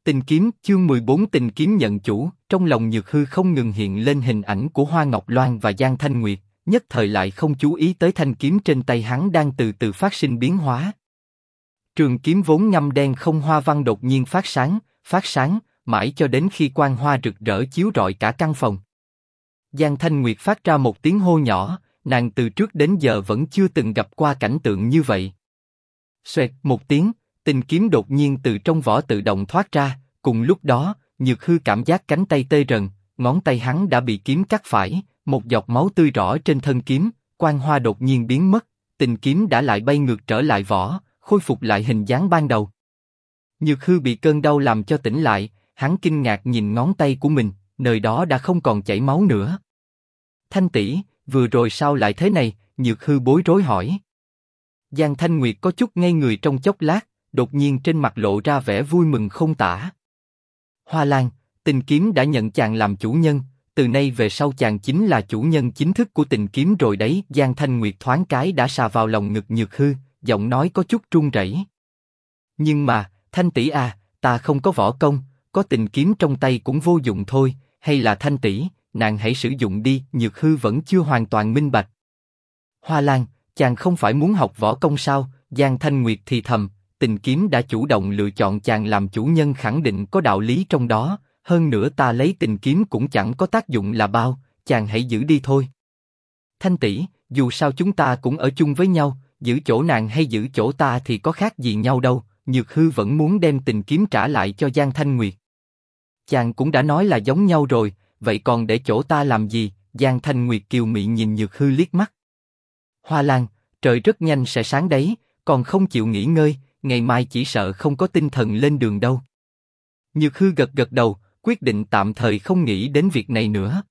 Tình kiếm chương 14 tình kiếm nhận chủ, trong lòng Nhược Hư không ngừng hiện lên hình ảnh của Hoa Ngọc Loan và Giang Thanh Nguyệt, nhất thời lại không chú ý tới thanh kiếm trên tay hắn đang từ từ phát sinh biến hóa. Trường kiếm vốn ngăm đen không hoa văn đột nhiên phát sáng, mãi cho đến khi quang hoa rực rỡ chiếu rọi cả căn phòng. Giang Thanh Nguyệt phát ra một tiếng hô nhỏ, nàng từ trước đến giờ vẫn chưa từng gặp qua cảnh tượng như vậy. Xoẹt một tiếng, tình kiếm đột nhiên từ trong vỏ tự động thoát ra, cùng lúc đó, Nhược Hư cảm giác cánh tay tê rần, ngón tay hắn đã bị kiếm cắt phải, một giọt máu tươi rõ trên thân kiếm, quang hoa đột nhiên biến mất, tình kiếm đã lại bay ngược trở lại vỏ, khôi phục lại hình dáng ban đầu. Nhược Hư bị cơn đau làm cho tỉnh lại, hắn kinh ngạc nhìn ngón tay của mình, nơi đó đã không còn chảy máu nữa. Thanh tỷ, vừa rồi sao lại thế này? Nhược Hư bối rối hỏi. Giang Thanh Nguyệt có chút ngây người trong chốc lát, đột nhiên trên mặt lộ ra vẻ vui mừng không tả. Hoa Lan, tình kiếm đã nhận chàng làm chủ nhân, từ nay về sau chàng chính là chủ nhân chính thức của tình kiếm rồi đấy. Giang Thanh Nguyệt thoáng cái đã sà vào lòng ngực Nhược Hư, giọng nói có chút run rẩy. Nhưng mà, Thanh tỷ à, ta không có võ công, có tình kiếm trong tay cũng vô dụng thôi, hay là Thanh tỷ, nàng hãy sử dụng đi. Nhược Hư vẫn chưa hoàn toàn minh bạch. Hoa Lan, chàng không phải muốn học võ công sao? Giang Thanh Nguyệt thì thầm, tình kiếm đã chủ động lựa chọn chàng làm chủ nhân khẳng định có đạo lý trong đó, hơn nữa ta lấy tình kiếm cũng chẳng có tác dụng là bao, chàng hãy giữ đi thôi. Thanh tỷ, dù sao chúng ta cũng ở chung với nhau, giữ chỗ nàng hay giữ chỗ ta thì có khác gì nhau đâu. Nhược Hư vẫn muốn đem tình kiếm trả lại cho Giang Thanh Nguyệt. Chàng cũng đã nói là giống nhau rồi, vậy còn để chỗ ta làm gì? Giang Thanh Nguyệt kiều mị nhìn Nhược Hư liếc mắt. Hoa Lan, trời rất nhanh sẽ sáng đấy, còn không chịu nghỉ ngơi, ngày mai chỉ sợ không có tinh thần lên đường đâu. Nhược Hư gật gật đầu, quyết định tạm thời không nghĩ đến việc này nữa.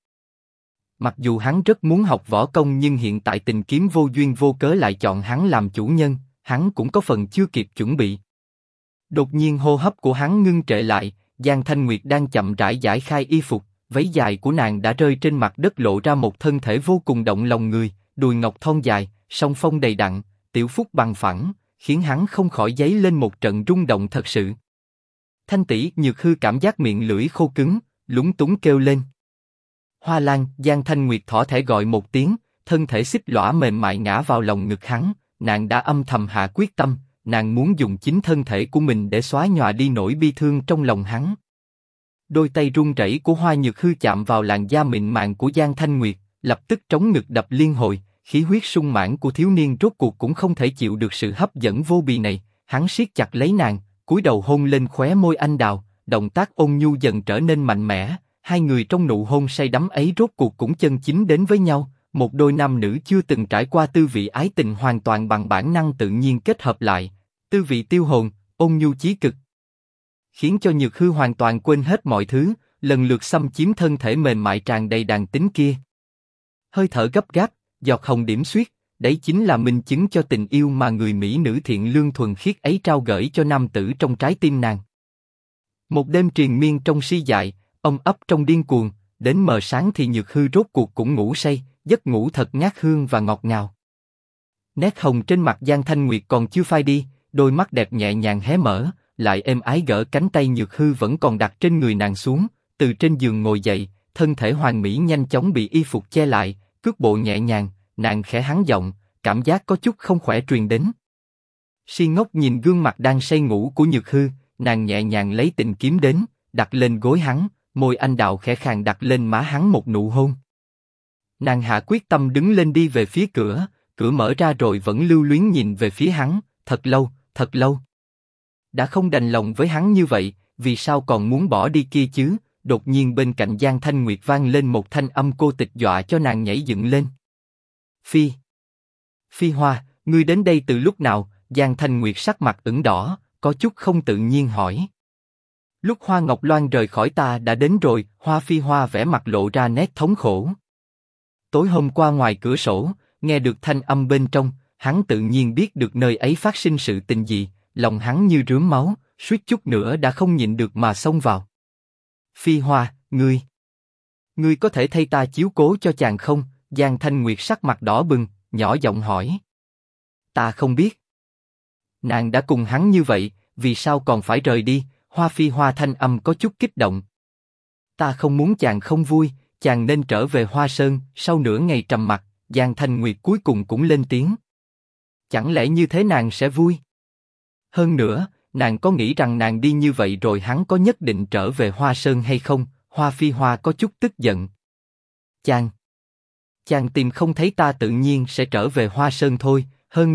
Mặc dù hắn rất muốn học võ công nhưng hiện tại tình kiếm vô duyên vô cớ lại chọn hắn làm chủ nhân, hắn cũng có phần chưa kịp chuẩn bị. Đột nhiên hô hấp của hắn ngưng trệ lại, Giang Thanh Nguyệt đang chậm rãi giải khai y phục, váy dài của nàng đã rơi trên mặt đất lộ ra một thân thể vô cùng động lòng người, đùi ngọc thon dài, song phong đầy đặn, tiểu phúc bằng phẳng, khiến hắn không khỏi dấy lên một trận rung động thật sự. Thanh tỷ, Nhược Hư cảm giác miệng lưỡi khô cứng, lúng túng kêu lên. Hoa Lan, Giang Thanh Nguyệt thỏ thẻ gọi một tiếng, thân thể xích lõa mềm mại ngã vào lòng ngực hắn, nàng đã âm thầm hạ quyết tâm, nàng muốn dùng chính thân thể của mình để xóa nhòa đi nỗi bi thương trong lòng hắn. Đôi tay run rẩy của Hoa Nhược Hư chạm vào làn da mịn màng của Giang Thanh Nguyệt, lập tức trống ngực đập liên hồi, khí huyết sung mãn của thiếu niên rốt cuộc cũng không thể chịu được sự hấp dẫn vô bì này, hắn siết chặt lấy nàng, cúi đầu hôn lên khóe môi anh đào, động tác ôn nhu dần trở nên mạnh mẽ, hai người trong nụ hôn say đắm ấy rốt cuộc cũng chân chính đến với nhau, một đôi nam nữ chưa từng trải qua tư vị ái tình hoàn toàn bằng bản năng tự nhiên kết hợp lại, tư vị tiêu hồn, ôn nhu chí cực, khiến cho Nhược Hư hoàn toàn quên hết mọi thứ, lần lượt xâm chiếm thân thể mềm mại tràn đầy đàn tính kia. Hơi thở gấp gáp, giọt hồng điểm xuyết, đấy chính là minh chứng cho tình yêu mà người mỹ nữ thiện lương thuần khiết ấy trao gửi cho nam tử trong trái tim nàng. Một đêm triền miên trong si dại, ôm ấp trong điên cuồng, đến mờ sáng thì Nhược Hư rốt cuộc cũng ngủ say, giấc ngủ thật ngát hương và ngọt ngào. Nét hồng trên mặt Giang Thanh Nguyệt còn chưa phai đi, đôi mắt đẹp nhẹ nhàng hé mở, lại êm ái gỡ cánh tay Nhược Hư vẫn còn đặt trên người nàng xuống, từ trên giường ngồi dậy, thân thể hoàn mỹ nhanh chóng bị y phục che lại, cước bộ nhẹ nhàng, nàng khẽ hắng giọng, cảm giác có chút không khỏe truyền đến. Si ngốc nhìn gương mặt đang say ngủ của Nhược Hư, nàng nhẹ nhàng lấy tình kiếm đến, đặt lên gối hắn, môi anh đào khẽ khàng đặt lên má hắn một nụ hôn. Nàng hạ quyết tâm đứng lên đi về phía cửa, cửa mở ra rồi vẫn lưu luyến nhìn về phía hắn, thật lâu, thật lâu. Đã không đành lòng với hắn như vậy, vì sao còn muốn bỏ đi kia chứ? Đột nhiên bên cạnh Giang Thanh Nguyệt vang lên một thanh âm cô tịch dọa cho nàng nhảy dựng lên. Phi Hoa, ngươi đến đây từ lúc nào? Giang Thanh Nguyệt sắc mặt ửng đỏ, có chút không tự nhiên hỏi. Lúc Hoa Ngọc Loan rời khỏi ta đã đến rồi. Phi Hoa vẻ mặt lộ ra nét thống khổ. Tối hôm qua ngoài cửa sổ, nghe được thanh âm bên trong, hắn tự nhiên biết được nơi ấy phát sinh sự tình gì, lòng hắn như rướm máu, suýt chút nữa đã không nhịn được mà xông vào. Phi Hoa, ngươi có thể thay ta chiếu cố cho chàng không? Giang Thanh Nguyệt sắc mặt đỏ bừng, nhỏ giọng hỏi. Ta không biết. Nàng đã cùng hắn như vậy, vì sao còn phải rời đi? Hoa Phi Hoa thanh âm có chút kích động. Ta không muốn chàng không vui, chàng nên trở về Hoa Sơn. Sau nửa ngày trầm mặc, Giang Thanh Nguyệt cuối cùng cũng lên tiếng. Chẳng lẽ như thế nàng sẽ vui? Hơn nữa, nàng có nghĩ rằng nàng đi như vậy rồi hắn có nhất định trở về Hoa Sơn hay không? Hoa Phi Hoa có chút tức giận. Chàng tìm không thấy ta tự nhiên sẽ trở về Hoa Sơn thôi.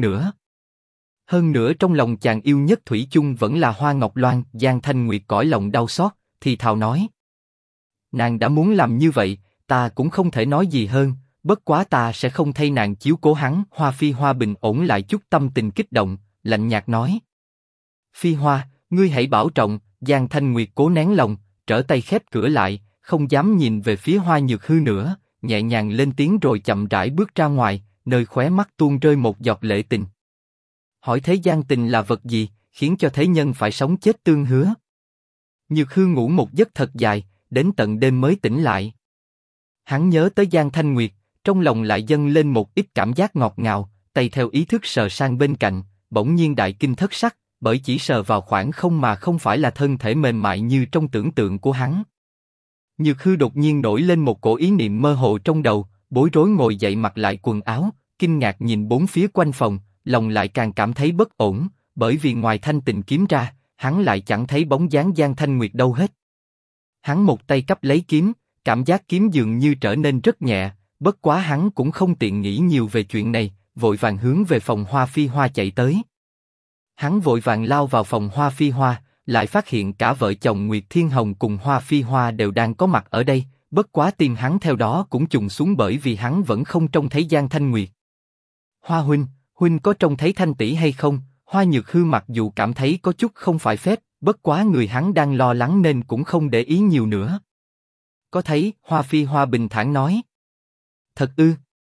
Hơn nữa trong lòng chàng yêu nhất thủy chung vẫn là Hoa Ngọc Loan. Giang Thanh Nguyệt cõi lòng đau xót, thì thào nói. Nàng đã muốn làm như vậy, ta cũng không thể nói gì hơn. Bất quá ta sẽ không thay nàng chiếu cố hắn. Hoa Phi Hoa bình ổn lại chút tâm tình kích động, lạnh nhạt nói. Phi Hoa, ngươi hãy bảo trọng. Giang Thanh Nguyệt cố nén lòng, trở tay khép cửa lại, không dám nhìn về phía Hoa Nhược Hư nữa, nhẹ nhàng lên tiếng rồi chậm rãi bước ra ngoài, nơi khóe mắt tuôn rơi một giọt lệ tình. Hỏi thế gian tình là vật gì, khiến cho thế nhân phải sống chết tương hứa? Nhược Hư ngủ một giấc thật dài, đến tận đêm mới tỉnh lại. Hắn nhớ tới Giang Thanh Nguyệt, trong lòng lại dâng lên một ít cảm giác ngọt ngào, tay theo ý thức sờ sang bên cạnh, bỗng nhiên đại kinh thất sắc, bởi chỉ sờ vào khoảng không mà không phải là thân thể mềm mại như trong tưởng tượng của hắn. Nhược Hư đột nhiên nổi lên một cổ ý niệm mơ hồ trong đầu, bối rối ngồi dậy mặc lại quần áo, kinh ngạc nhìn bốn phía quanh phòng, lòng lại càng cảm thấy bất ổn, bởi vì ngoài thanh tịnh kiếm ra, hắn lại chẳng thấy bóng dáng Giang Thanh Nguyệt đâu hết. Hắn một tay cắp lấy kiếm, cảm giác kiếm dường như trở nên rất nhẹ, bất quá hắn cũng không tiện nghĩ nhiều về chuyện này, vội vàng hướng về phòng Hoa Phi Hoa chạy tới. Hắn vội vàng lao vào phòng Hoa Phi Hoa, lại phát hiện cả vợ chồng Nguyệt Thiên Hồng cùng Hoa Phi Hoa đều đang có mặt ở đây, bất quá tim hắn theo đó cũng trùng xuống bởi vì hắn vẫn không trông thấy Giang Thanh Nguyệt. Hoa huynh có trông thấy Thanh tỷ hay không? Hoa Nhược Hư mặc dù cảm thấy có chút không phải phép, bất quá người hắn đang lo lắng nên cũng không để ý nhiều nữa. Có thấy, Hoa Phi Hoa bình thản nói. Thật ư?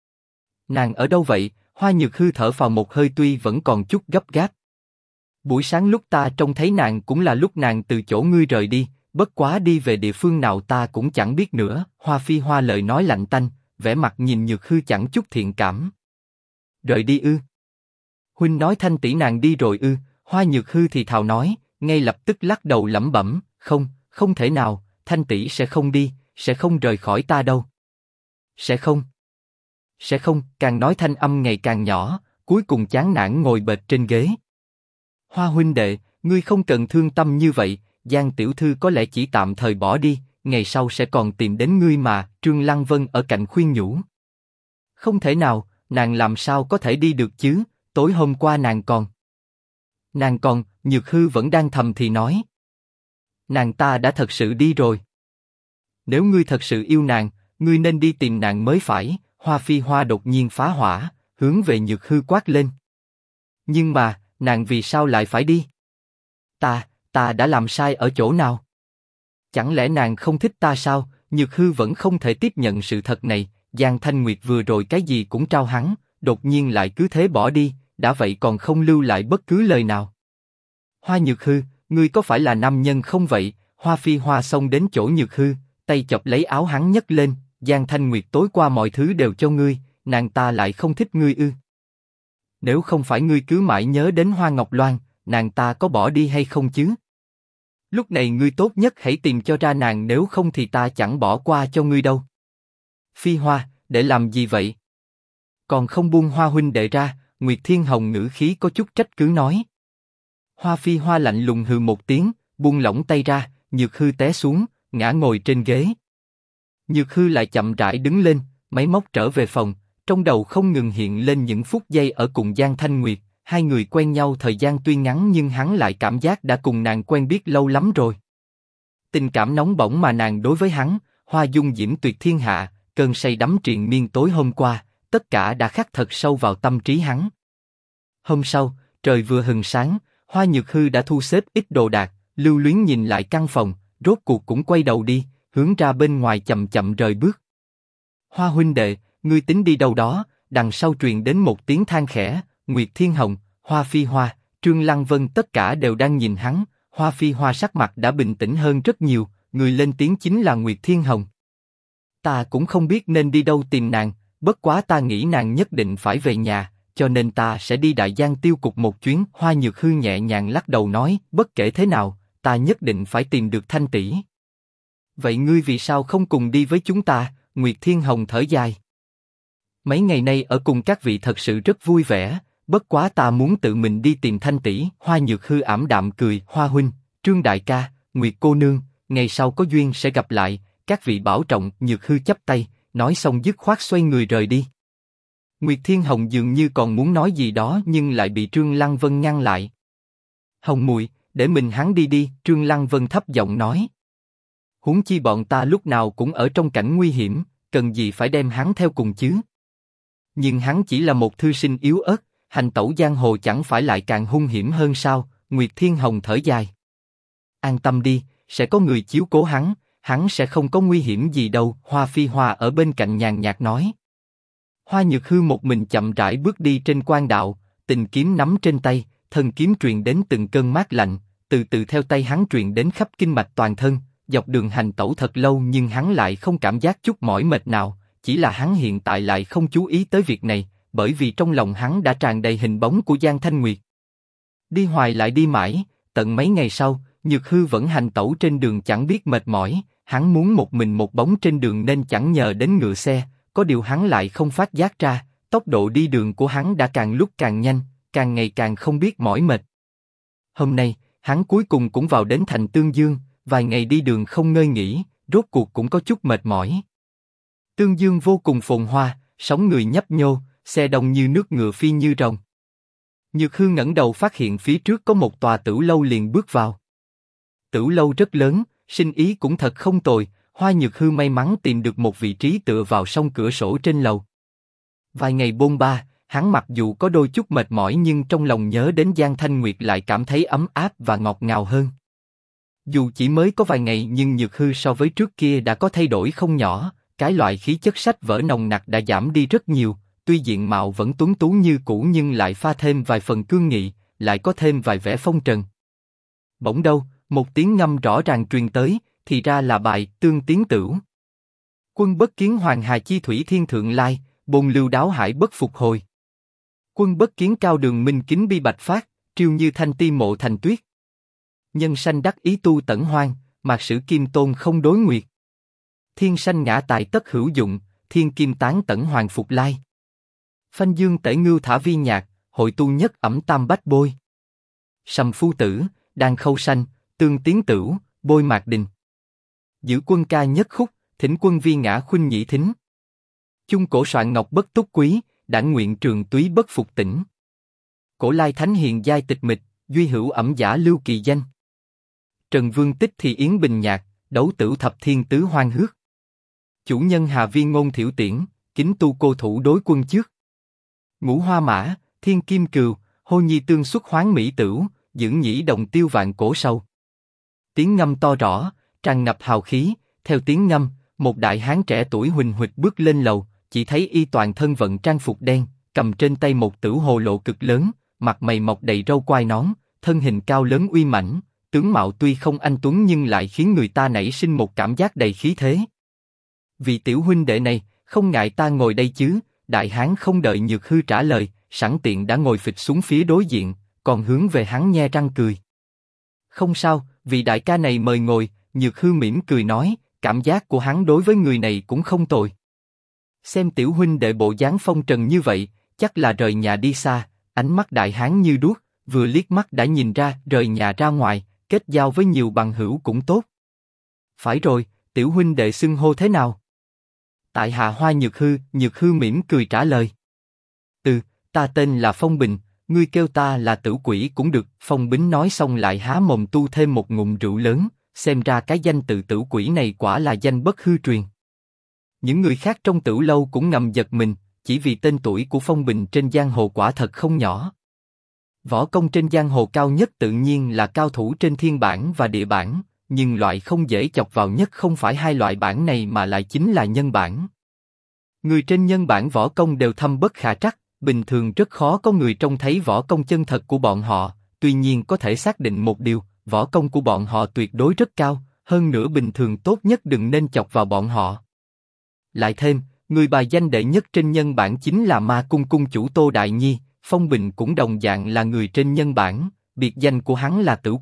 Nàng ở đâu vậy? Hoa Nhược Hư thở phào một hơi tuy vẫn còn chút gấp gáp. Buổi sáng lúc ta trông thấy nàng cũng là lúc nàng từ chỗ ngươi rời đi, bất quá đi về địa phương nào ta cũng chẳng biết nữa. Hoa Phi Hoa lời nói lạnh tanh, vẻ mặt nhìn Nhược Hư chẳng chút thiện cảm. Rời đi ư? Huynh nói Thanh tỷ nàng đi rồi ư? Hoa Nhược Hư thì thào nói, ngay lập tức lắc đầu lẩm bẩm, không thể nào, Thanh tỷ sẽ không đi, sẽ không rời khỏi ta đâu. Sẽ không, càng nói thanh âm ngày càng nhỏ, cuối cùng chán nản ngồi bệt trên ghế. Hoa huynh đệ, ngươi không cần thương tâm như vậy, Giang tiểu thư có lẽ chỉ tạm thời bỏ đi, ngày sau sẽ còn tìm đến ngươi mà. Trương Lăng Vân ở cạnh khuyên nhủ. Không thể nào, nàng làm sao có thể đi được chứ? Tối hôm qua nàng còn. Nhược Hư vẫn đang thầm thì nói. Nàng ta đã thật sự đi rồi. Nếu ngươi thật sự yêu nàng, ngươi nên đi tìm nàng mới phải. Hoa Phi Hoa đột nhiên phá hỏa, hướng về Nhược Hư quát lên. Nhưng mà, nàng vì sao lại phải đi? Ta đã làm sai ở chỗ nào? Chẳng lẽ nàng không thích ta sao? Nhược Hư vẫn không thể tiếp nhận sự thật này. Giang Thanh Nguyệt vừa rồi cái gì cũng trao hắn, đột nhiên lại cứ thế bỏ đi, đã vậy còn không lưu lại bất cứ lời nào. Hoa Nhược Hư, ngươi có phải là nam nhân không vậy? Hoa Phi Hoa xông đến chỗ Nhược Hư, tay chọc lấy áo hắn nhấc lên. Giang Thanh Nguyệt tối qua mọi thứ đều cho ngươi, nàng ta lại không thích ngươi ư? Nếu không phải ngươi cứ mãi nhớ đến Hoa Ngọc Loan, nàng ta có bỏ đi hay không chứ? Lúc này ngươi tốt nhất hãy tìm cho ra nàng, nếu không thì ta chẳng bỏ qua cho ngươi đâu. Phi Hoa, để làm gì vậy? Còn không buông Hoa huynh đệ ra. Nguyệt Thiên Hồng ngữ khí có chút trách cứ nói. Hoa Phi Hoa lạnh lùng hừ một tiếng, buông lỏng tay ra, Nhược Hư té xuống, ngã ngồi trên ghế. Nhược Hư lại chậm rãi đứng lên, máy móc trở về phòng, trong đầu không ngừng hiện lên những phút giây ở cùng Giang Thanh Nguyệt, hai người quen nhau thời gian tuy ngắn nhưng hắn lại cảm giác đã cùng nàng quen biết lâu lắm rồi. Tình cảm nóng bỏng mà nàng đối với hắn, hoa dung diễm tuyệt thiên hạ, cơn say đắm triền miên tối hôm qua, tất cả đã khắc thật sâu vào tâm trí hắn. Hôm sau, trời vừa hừng sáng, Hoa Nhược Hư đã thu xếp ít đồ đạc, lưu luyến nhìn lại căn phòng, rốt cuộc cũng quay đầu đi, hướng ra bên ngoài chậm chậm rời bước. Hoa huynh đệ, ngươi tính đi đâu đó? Đằng sau truyền đến một tiếng than khẽ. Nguyệt Thiên Hồng, Hoa Phi Hoa, Trương Lăng Vân tất cả đều đang nhìn hắn. Hoa Phi Hoa sắc mặt đã bình tĩnh hơn rất nhiều, người lên tiếng chính là Nguyệt Thiên Hồng. Ta cũng không biết nên đi đâu tìm nàng, bất quá ta nghĩ nàng nhất định phải về nhà, cho nên ta sẽ đi Đại Giang tiêu cục một chuyến. Hoa Nhược Hư nhẹ nhàng lắc đầu nói, bất kể thế nào, ta nhất định phải tìm được Thanh tỷ. Vậy ngươi vì sao không cùng đi với chúng ta? Nguyệt Thiên Hồng thở dài. Mấy ngày nay ở cùng các vị thật sự rất vui vẻ, bất quá ta muốn tự mình đi tìm Thanh tỷ. Hoa Nhược Hư ảm đạm cười, Hoa huynh, Trương đại ca, Nguyệt cô nương, ngày sau có duyên sẽ gặp lại, các vị bảo trọng. Nhược Hư chắp tay, nói xong dứt khoát xoay người rời đi. Nguyệt Thiên Hồng dường như còn muốn nói gì đó nhưng lại bị Trương Lăng Vân ngăn lại. Hồng muội, để mình hắn đi đi. Trương Lăng Vân thấp giọng nói. Huống chi bọn ta lúc nào cũng ở trong cảnh nguy hiểm, cần gì phải đem hắn theo cùng chứ? Nhưng hắn chỉ là một thư sinh yếu ớt, hành tẩu giang hồ chẳng phải lại càng hung hiểm hơn sao? Nguyệt Thiên Hồng thở dài. An tâm đi, sẽ có người chiếu cố hắn sẽ không có nguy hiểm gì đâu. Hoa Phi Hoa ở bên cạnh nhàn nhạt nói. Hoa Nhược Hư một mình chậm rãi bước đi trên quan đạo, tình kiếm nắm trên tay, thân kiếm truyền đến từng cơn mát lạnh, từ từ theo tay hắn truyền đến khắp kinh mạch toàn thân. Dọc đường hành tẩu thật lâu nhưng hắn lại không cảm giác chút mỏi mệt nào, chỉ là hắn hiện tại lại không chú ý tới việc này, bởi vì trong lòng hắn đã tràn đầy hình bóng của Giang Thanh Nguyệt. Đi hoài lại đi mãi, tận mấy ngày sau, Nhược Hư vẫn hành tẩu trên đường chẳng biết mệt mỏi, hắn muốn một mình một bóng trên đường nên chẳng nhờ đến ngựa xe, có điều hắn lại không phát giác ra, tốc độ đi đường của hắn đã càng lúc càng nhanh, càng ngày càng không biết mỏi mệt. Hôm nay, hắn cuối cùng cũng vào đến thành Tương Dương, vài ngày đi đường không ngơi nghỉ, rốt cuộc cũng có chút mệt mỏi. Tương Dương vô cùng phồn hoa, sóng người nhấp nhô, xe đông như nước, ngựa phi như rồng. Nhược Hư ngẩng đầu phát hiện phía trước có một tòa tử lâu liền bước vào. Tử lâu rất lớn, sinh ý cũng thật không tồi. Hoa Nhược Hư may mắn tìm được một vị trí tựa vào song cửa sổ trên lầu. Vài ngày bôn ba, hắn mặc dù có đôi chút mệt mỏi nhưng trong lòng nhớ đến Giang Thanh Nguyệt lại cảm thấy ấm áp và ngọt ngào hơn. Dù chỉ mới có vài ngày nhưng Nhược Hư so với trước kia đã có thay đổi không nhỏ, cái loại khí chất sách vở nồng nặc đã giảm đi rất nhiều, tuy diện mạo vẫn tuấn tú như cũ nhưng lại pha thêm vài phần cương nghị, lại có thêm vài vẻ phong trần. Bỗng đâu, một tiếng ngâm rõ ràng truyền tới, thì ra là bài Tương Tiến Tửu. Quân bất kiến hoàng hà chi thủy thiên thượng lai, bồn lưu đáo hải bất phục hồi. Quân bất kiến cao đường minh kính bi bạch phát, triêu như thanh ti mộ thành tuyết. Nhân sanh đắc ý tu tẩn hoang, mạc sử kim tôn không đối nguyệt. Thiên sanh ngã tài tất hữu dụng, thiên kim tán tẩn hoàng phục lai. Phanh dương tể ngưu thả vi nhạc, hội tu nhất ẩm tam bách bôi. Sầm phu tử, đan khâu sanh, tương tiến tửu, bôi mạc đình. Giữ quân ca nhất khúc, thỉnh quân vi ngã khuynh nhĩ thính. Chung cổ soạn ngọc bất túc quý, đảng nguyện trường túy bất phục tỉnh. Cổ lai thánh hiền giai tịch mịch, duy hữu ẩm giả lưu kỳ danh. Trần Vương tích thì yến bình nhạc, đấu tửu thập thiên tứ hoang hước. Chủ nhân hà viên ngôn thiểu tiễn, kính tu cô thủ đối quân trước. Ngũ hoa mã, thiên kim cừu, hô nhi tương xuất hoáng mỹ tửu, dưỡng nhĩ đồng tiêu vạn cổ sâu. Tiếng ngâm to rõ, tràn ngập hào khí. Theo tiếng ngâm, một đại hán trẻ tuổi huỳnh huỵch bước lên lầu, chỉ thấy y toàn thân vận trang phục đen, cầm trên tay một tửu hồ lộ cực lớn, mặt mày mọc đầy râu quai nón, thân hình cao lớn uy mãnh, tướng mạo tuy không anh tuấn nhưng lại khiến người ta nảy sinh một cảm giác đầy khí thế. Vị tiểu huynh đệ này, không ngại ta ngồi đây chứ? Đại hán không đợi Nhược Hư trả lời, sẵn tiện đã ngồi phịch xuống phía đối diện, còn hướng về hắn nhe răng cười. Không sao, vị đại ca này mời ngồi. Nhược Hư mỉm cười nói, cảm giác của hắn đối với người này cũng không tồi. Xem tiểu huynh đệ bộ dáng phong trần như vậy, chắc là rời nhà đi xa. Ánh mắt đại hán như đuốc, vừa liếc mắt đã nhìn ra rời nhà ra ngoài, kết giao với nhiều bằng hữu cũng tốt. Phải rồi, tiểu huynh đệ xưng hô thế nào? Tại hạ Hoa Nhược Hư. Nhược Hư mỉm cười trả lời. Ta tên là Phong Bình, ngươi kêu ta là Tử Quỷ cũng được. Phong Bính nói xong lại há mồm tu thêm một ngụm rượu lớn, xem ra cái danh tự Tử Quỷ này quả là danh bất hư truyền. Những người khác trong Tử lâu cũng ngầm giật mình, chỉ vì tên tuổi của Phong Bình trên giang hồ quả thật không nhỏ. Võ công trên giang hồ cao nhất tự nhiên là cao thủ trên thiên bản và địa bản, nhưng loại không dễ chọc vào nhất không phải hai loại bản này mà lại chính là nhân bản. Người trên nhân bản võ công đều thâm bất khả trắc, bình thường rất khó có người trông thấy võ công chân thật của bọn họ, tuy nhiên có thể xác định một điều, võ công của bọn họ tuyệt đối rất cao, hơn nữa bình thường tốt nhất đừng nên chọc vào bọn họ. Lại thêm, người bài danh đệ nhất trên nhân bản chính là Ma Cung cung chủ Tô Đại Nhi, Phong Bình cũng đồng dạng là người trên nhân bản, biệt danh của hắn là Tử Quỷ,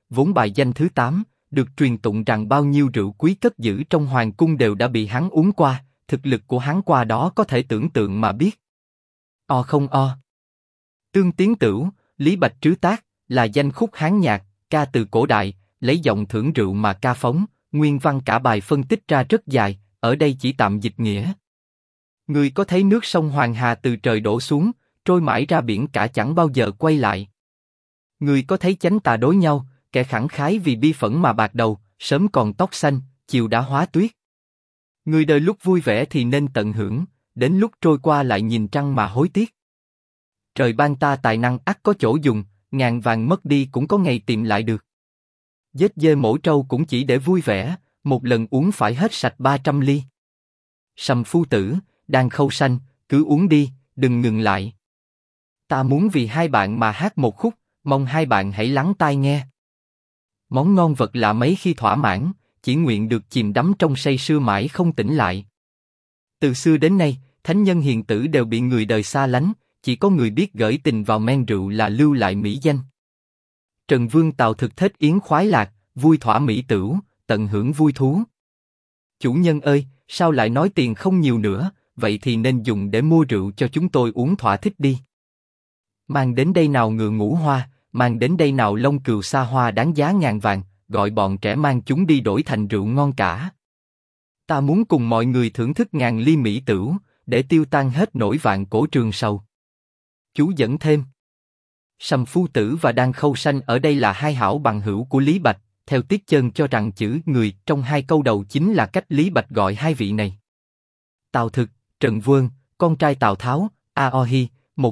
vốn bài danh thứ 8, được truyền tụng rằng bao nhiêu rượu quý cất giữ trong hoàng cung đều đã bị hắn uống qua, thực lực của hắn qua đó có thể tưởng tượng mà biết. O không o. Tương Tiến Tửu, Lý Bạch Trứ Tác, là danh khúc Hán nhạc, ca từ cổ đại, lấy giọng thưởng rượu mà ca phóng, nguyên văn cả bài phân tích ra rất dài, ở đây chỉ tạm dịch nghĩa. Người có thấy nước sông Hoàng Hà từ trời đổ xuống, trôi mãi ra biển cả chẳng bao giờ quay lại. Người có thấy chánh tà đối nhau, kẻ khẳng khái vì bi phẫn mà bạc đầu, sớm còn tóc xanh, chiều đã hóa tuyết. Người đời lúc vui vẻ thì nên tận hưởng, đến lúc trôi qua lại nhìn trăng mà hối tiếc. Trời ban ta tài năng ắt có chỗ dùng, ngàn vàng mất đi cũng có ngày tìm lại được. Giết dê mổ trâu cũng chỉ để vui vẻ, một lần uống phải hết sạch 300 ly. Sầm Phu Tử, Đan Khâu Sanh, cứ uống đi, đừng ngừng lại. Ta muốn vì hai bạn mà hát một khúc, mong hai bạn hãy lắng tai nghe. Món ngon vật lạ mấy khi thỏa mãn, chỉ nguyện được chìm đắm trong say sưa mãi không tỉnh lại. Từ xưa đến nay, thánh nhân hiền tử đều bị người đời xa lánh, chỉ có người biết gửi tình vào men rượu là lưu lại mỹ danh. Trần Vương Tào thực thết yến khoái lạc, vui thỏa mỹ tửu, tận hưởng vui thú. Chủ nhân ơi, sao lại nói tiền không nhiều nữa, vậy thì nên dùng để mua rượu cho chúng tôi uống thỏa thích đi. Mang đến đây nào ngựa ngũ hoa, mang đến đây nào lông cừu xa hoa đáng giá ngàn vàng, gọi bọn trẻ mang chúng đi đổi thành rượu ngon cả. Ta muốn cùng mọi người thưởng thức ngàn ly mỹ tửu, để tiêu tan hết nỗi vạn cổ trường sầu. Chú dẫn thêm. Sầm Phu Tử và Đan Khâu Sanh ở đây là hai hảo bằng hữu của Lý Bạch, theo Tiết Chân cho rằng chữ người trong hai câu đầu chính là cách Lý Bạch gọi hai vị này. Tào Thực, Trần Vương, con trai Tào Tháo, A-o-hi,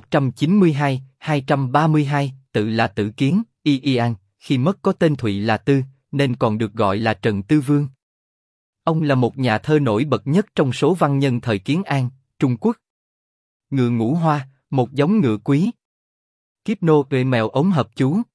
192-232, tự là Tử Kiến, Y-An, khi mất có tên Thụy là Tư, nên còn được gọi là Trần Tư Vương. Ông là một nhà thơ nổi bật nhất trong số văn nhân thời Kiến An, Trung Quốc. Ngựa ngũ hoa, một giống ngựa quý. Kiếp nô về mèo ống hợp chú.